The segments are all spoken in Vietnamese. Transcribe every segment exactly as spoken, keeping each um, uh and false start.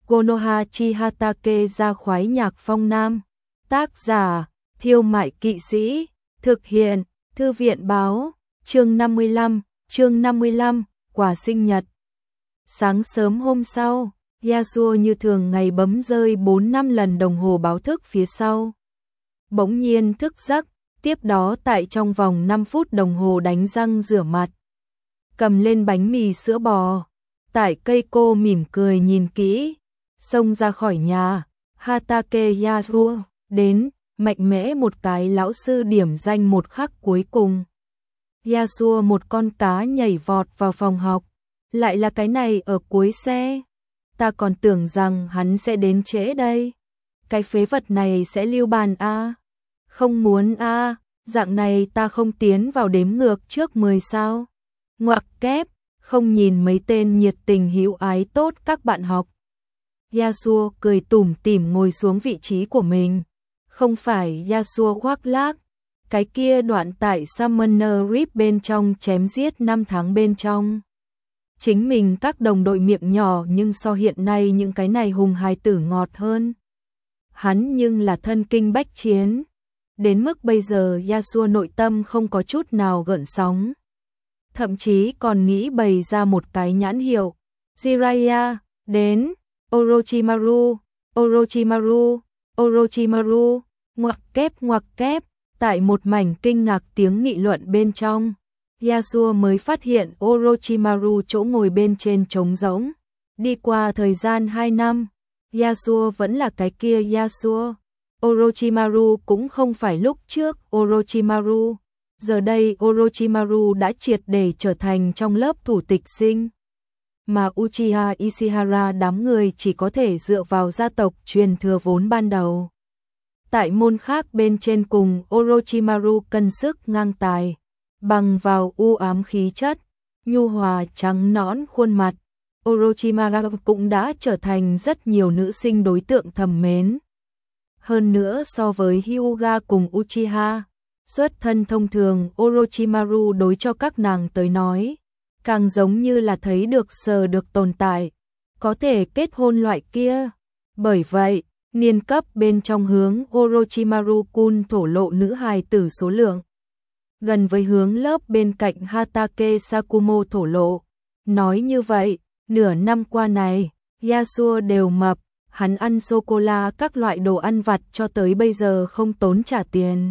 Konoha Hatake ra khoái nhạc phong nam. Tác giả, Thiêu Mại Kỵ Sĩ. Thực hiện, Thư viện báo. Chương năm mươi lăm, chương năm mươi lăm, quà sinh nhật. Sáng sớm hôm sau, Yasuo như thường ngày bấm rơi bốn năm lần đồng hồ báo thức phía sau. Bỗng nhiên thức giấc, tiếp đó tại trong vòng năm phút đồng hồ đánh răng rửa mặt. Cầm lên bánh mì sữa bò. Tại cây cô mỉm cười nhìn kỹ. Xông ra khỏi nhà. Hatake Yasuo đến, mạnh mẽ một cái lão sư điểm danh một khắc cuối cùng. Yasuo một con cá nhảy vọt vào phòng học. Lại là cái này ở cuối xe. Ta còn tưởng rằng hắn sẽ đến trễ đây. Cái phế vật này sẽ lưu bàn a. Không muốn a, dạng này ta không tiến vào đếm ngược trước mười sao. Ngoặc kép, không nhìn mấy tên nhiệt tình hữu ái tốt các bạn học. Yasuo cười tủm tỉm ngồi xuống vị trí của mình. Không phải Yasuo khoác lác. Cái kia đoạn tại Summoner Rift bên trong chém giết năm tháng bên trong. Chính mình các đồng đội miệng nhỏ nhưng so hiện nay những cái này hùng hài tử ngọt hơn. Hắn nhưng là thân kinh bách chiến. Đến mức bây giờ Yasuo nội tâm không có chút nào gợn sóng. Thậm chí còn nghĩ bày ra một cái nhãn hiệu. Jiraiya, đến, Orochimaru, Orochimaru, Orochimaru, ngoặc kép ngoặc kép. Tại một mảnh kinh ngạc tiếng nghị luận bên trong, Yasuo mới phát hiện Orochimaru chỗ ngồi bên trên trống rỗng. Đi qua thời gian hai năm, Yasuo vẫn là cái kia Yasuo. Orochimaru cũng không phải lúc trước Orochimaru. Giờ đây Orochimaru đã triệt để trở thành trong lớp thủ tịch sinh. Mà Uchiha Ishihara đám người chỉ có thể dựa vào gia tộc truyền thừa vốn ban đầu. Tại môn khác bên trên cùng Orochimaru cân sức ngang tài. Bằng vào u ám khí chất, nhu hòa trắng nõn khuôn mặt. Orochimaru cũng đã trở thành rất nhiều nữ sinh đối tượng thầm mến. Hơn nữa so với Hyuga cùng Uchiha, xuất thân thông thường Orochimaru đối cho các nàng tới nói, càng giống như là thấy được sờ được tồn tại, có thể kết hôn loại kia. Bởi vậy, niên cấp bên trong hướng Orochimaru-kun thổ lộ nữ hài tử số lượng, gần với hướng lớp bên cạnh Hatake Sakumo thổ lộ. Nói như vậy, nửa năm qua này, Yasuo đều mập, hắn ăn sô-cô-la các loại đồ ăn vặt cho tới bây giờ không tốn trả tiền.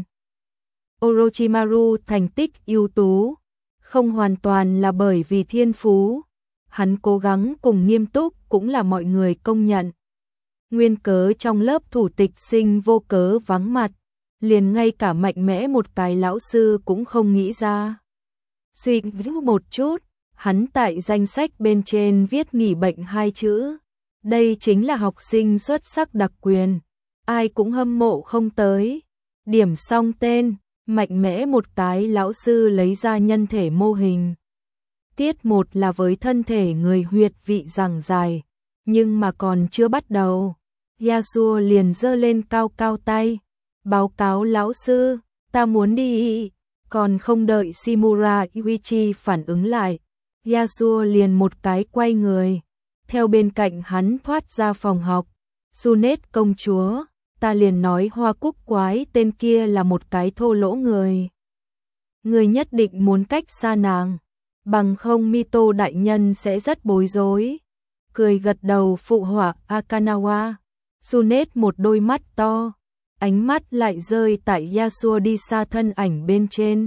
Orochimaru thành tích ưu tú, không hoàn toàn là bởi vì thiên phú. Hắn cố gắng cùng nghiêm túc cũng là mọi người công nhận. Nguyên cớ trong lớp thủ tịch sinh vô cớ vắng mặt, liền ngay cả mạnh mẽ một cái lão sư cũng không nghĩ ra. Suy nghĩ một chút, hắn tại danh sách bên trên viết nghỉ bệnh hai chữ. Đây chính là học sinh xuất sắc đặc quyền, ai cũng hâm mộ không tới. Điểm xong tên, mạnh mẽ một cái lão sư lấy ra nhân thể mô hình. Tiết một là với thân thể người huyệt vị giảng dài, nhưng mà còn chưa bắt đầu. Yasuo liền giơ lên cao cao tay. Báo cáo lão sư, ta muốn đi. Còn không đợi Shimura Yuichi phản ứng lại, Yasuo liền một cái quay người. Theo bên cạnh hắn thoát ra phòng học. Sunet công chúa, ta liền nói hoa cúc quái tên kia là một cái thô lỗ người. Người nhất định muốn cách xa nàng, bằng không Mito đại nhân sẽ rất bối rối. Cười gật đầu phụ họa Akanawa. Sunet một đôi mắt to, ánh mắt lại rơi tại Yasuo đi xa thân ảnh bên trên.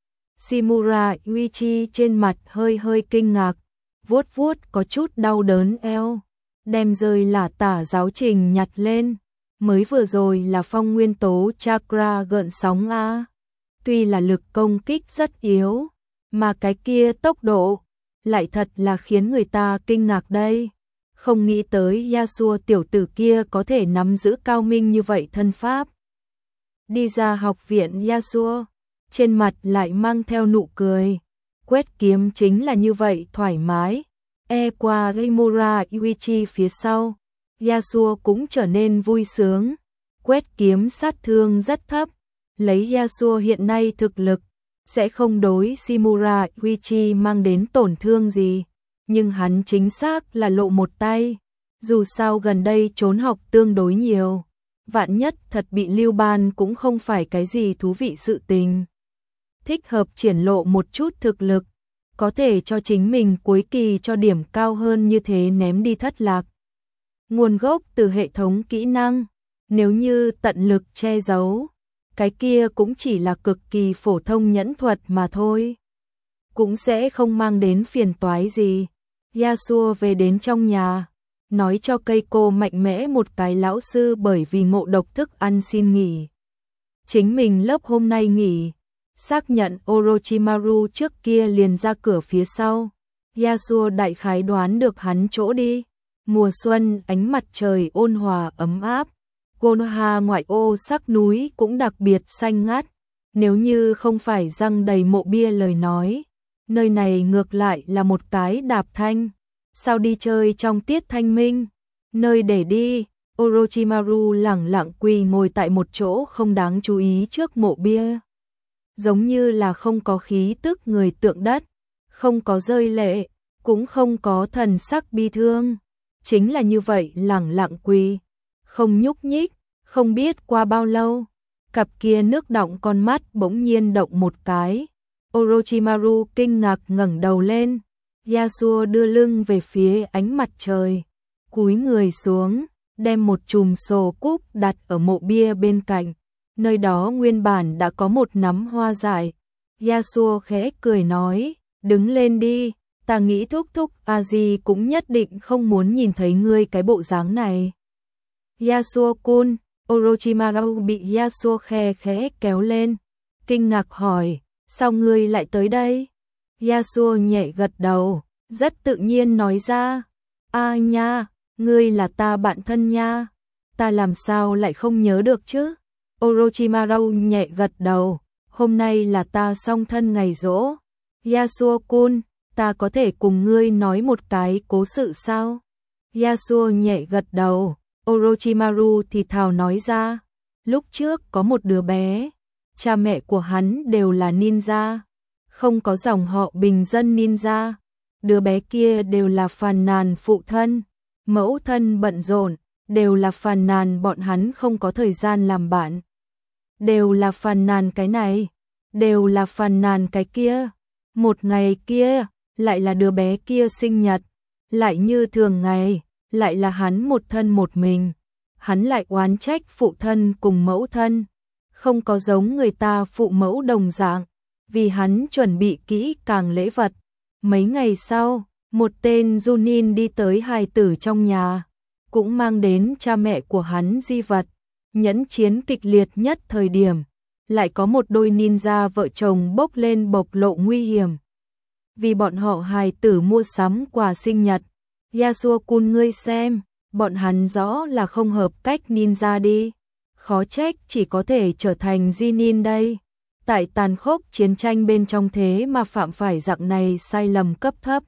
Shimura Yuichi trên mặt hơi hơi kinh ngạc, vuốt vuốt có chút đau đớn eo, đem rơi lả tả giáo trình nhặt lên. Mới vừa rồi là phong nguyên tố chakra gợn sóng a. Tuy là lực công kích rất yếu, mà cái kia tốc độ lại thật là khiến người ta kinh ngạc đây. Không nghĩ tới Yasuo tiểu tử kia có thể nắm giữ cao minh như vậy thân pháp. Đi ra học viện Yasuo, trên mặt lại mang theo nụ cười. Quét kiếm chính là như vậy thoải mái. E qua Rimura Yuichi phía sau, Yasuo cũng trở nên vui sướng. Quét kiếm sát thương rất thấp. Lấy Yasuo hiện nay thực lực, sẽ không đối Shimura Yuichi mang đến tổn thương gì. Nhưng hắn chính xác là lộ một tay. Dù sao gần đây trốn học tương đối nhiều, vạn nhất thật bị lưu ban cũng không phải cái gì thú vị sự tình. Thích hợp triển lộ một chút thực lực, có thể cho chính mình cuối kỳ cho điểm cao hơn như thế ném đi thất lạc. Nguồn gốc từ hệ thống kỹ năng, nếu như tận lực che giấu, cái kia cũng chỉ là cực kỳ phổ thông nhẫn thuật mà thôi. Cũng sẽ không mang đến phiền toái gì. Yasuo về đến trong nhà, nói cho Keiko mạnh mẽ một cái lão sư bởi vì ngộ độc thức ăn xin nghỉ. Chính mình lớp hôm nay nghỉ, xác nhận Orochimaru trước kia liền ra cửa phía sau. Yasuo đại khái đoán được hắn chỗ đi. Mùa xuân ánh mặt trời ôn hòa ấm áp, Konoha ngoại ô sắc núi cũng đặc biệt xanh ngát. Nếu như không phải răng đầy mộ bia lời nói, nơi này ngược lại là một cái đạp thanh. Sao đi chơi trong tiết thanh minh? Nơi để đi, Orochimaru lẳng lặng quỳ ngồi tại một chỗ không đáng chú ý trước mộ bia. Giống như là không có khí tức người tượng đất, không có rơi lệ, cũng không có thần sắc bi thương. Chính là như vậy lẳng lặng quỳ, không nhúc nhích, không biết qua bao lâu. Cặp kia nước đọng con mắt bỗng nhiên động một cái. Orochimaru kinh ngạc ngẩng đầu lên. Yasuo đưa lưng về phía ánh mặt trời, cúi người xuống, đem một chùm sổ cúc đặt ở mộ bia bên cạnh. Nơi đó nguyên bản đã có một nắm hoa dại. Yasuo khẽ cười nói, đứng lên đi, ta nghĩ thúc thúc Aji cũng nhất định không muốn nhìn thấy ngươi cái bộ dáng này. Yasuo-kun, Orochimaru bị Yasuo khe khẽ kéo lên, kinh ngạc hỏi, sao ngươi lại tới đây? Yasuo nhẹ gật đầu, rất tự nhiên nói ra, a nha, ngươi là ta bạn thân nha, ta làm sao lại không nhớ được chứ? Orochimaru nhẹ gật đầu, hôm nay là ta song thân ngày giỗ. Yasuo-kun, ta có thể cùng ngươi nói một cái cố sự sao? Yasuo nhẹ gật đầu, Orochimaru thì thào nói ra, lúc trước có một đứa bé, cha mẹ của hắn đều là ninja, không có dòng họ bình dân ninja. Đứa bé kia đều là phàn nàn phụ thân, mẫu thân bận rộn, đều là phàn nàn bọn hắn không có thời gian làm bạn. Đều là phàn nàn cái này, đều là phàn nàn cái kia. Một ngày kia, lại là đứa bé kia sinh nhật, lại như thường ngày, lại là hắn một thân một mình. Hắn lại oán trách phụ thân cùng mẫu thân, không có giống người ta phụ mẫu đồng dạng, vì hắn chuẩn bị kỹ càng lễ vật. Mấy ngày sau, một tên Junin đi tới hài tử trong nhà, cũng mang đến cha mẹ của hắn di vật. Nhẫn chiến kịch liệt nhất thời điểm, lại có một đôi ninja vợ chồng bốc lên bộc lộ nguy hiểm. Vì bọn họ hài tử mua sắm quà sinh nhật. Yasuo-kun ngươi xem, bọn hắn rõ là không hợp cách ninja đi. Khó trách chỉ có thể trở thành Jinin đây. Tại tàn khốc chiến tranh bên trong thế mà phạm phải dạng này sai lầm cấp thấp.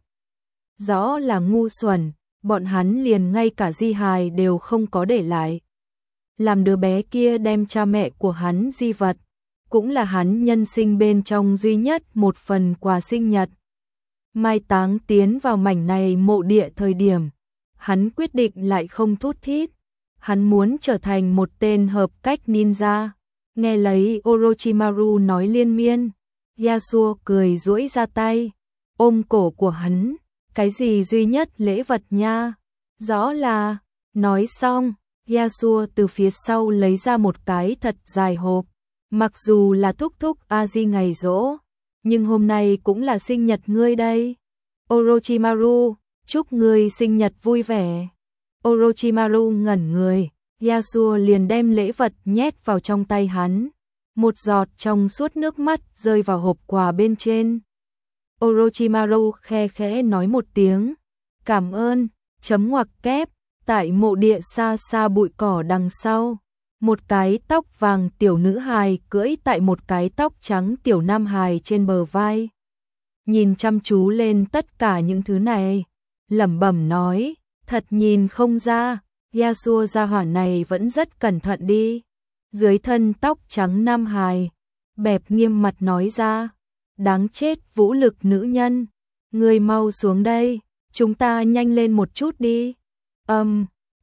Rõ là ngu xuẩn, bọn hắn liền ngay cả di hài đều không có để lại. Làm đứa bé kia đem cha mẹ của hắn di vật, cũng là hắn nhân sinh bên trong duy nhất một phần quà sinh nhật. Mai táng tiến vào mảnh này mộ địa thời điểm, hắn quyết định lại không thút thít. Hắn muốn trở thành một tên hợp cách ninja. Nghe lấy Orochimaru nói liên miên, Yasuo cười duỗi ra tay, ôm cổ của hắn, cái gì duy nhất lễ vật nha? Rõ là, nói xong, Yasuo từ phía sau lấy ra một cái thật dài hộp. Mặc dù là thúc thúc Aji ngày giỗ, nhưng hôm nay cũng là sinh nhật ngươi đây. Orochimaru, chúc ngươi sinh nhật vui vẻ. Orochimaru ngẩn người, Yasuo liền đem lễ vật nhét vào trong tay hắn. Một giọt trong suốt nước mắt rơi vào hộp quà bên trên. Orochimaru khe khẽ nói một tiếng, cảm ơn, chấm ngoặc kép. Tại mộ địa xa xa bụi cỏ đằng sau, một cái tóc vàng tiểu nữ hài cưỡi tại một cái tóc trắng tiểu nam hài trên bờ vai. Nhìn chăm chú lên tất cả những thứ này, lẩm bẩm nói, thật nhìn không ra, Yasuo gia hỏa này vẫn rất cẩn thận đi. Dưới thân tóc trắng nam hài, bẹp nghiêm mặt nói ra, đáng chết vũ lực nữ nhân, người mau xuống đây, chúng ta nhanh lên một chút đi. Âm, um,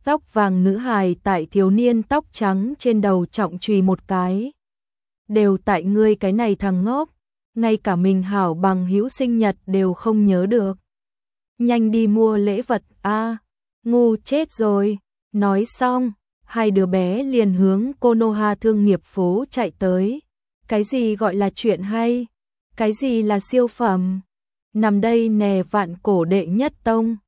Tóc vàng nữ hài tại thiếu niên tóc trắng trên đầu trọng chùy một cái. Đều tại ngươi cái này thằng ngốc, ngay cả mình hảo bằng hữu sinh nhật đều không nhớ được. Nhanh đi mua lễ vật a, ngu chết rồi. Nói xong, hai đứa bé liền hướng Konoha thương nghiệp phố chạy tới. Cái gì gọi là chuyện hay? Cái gì là siêu phẩm? Nằm đây nè vạn cổ đệ nhất tông.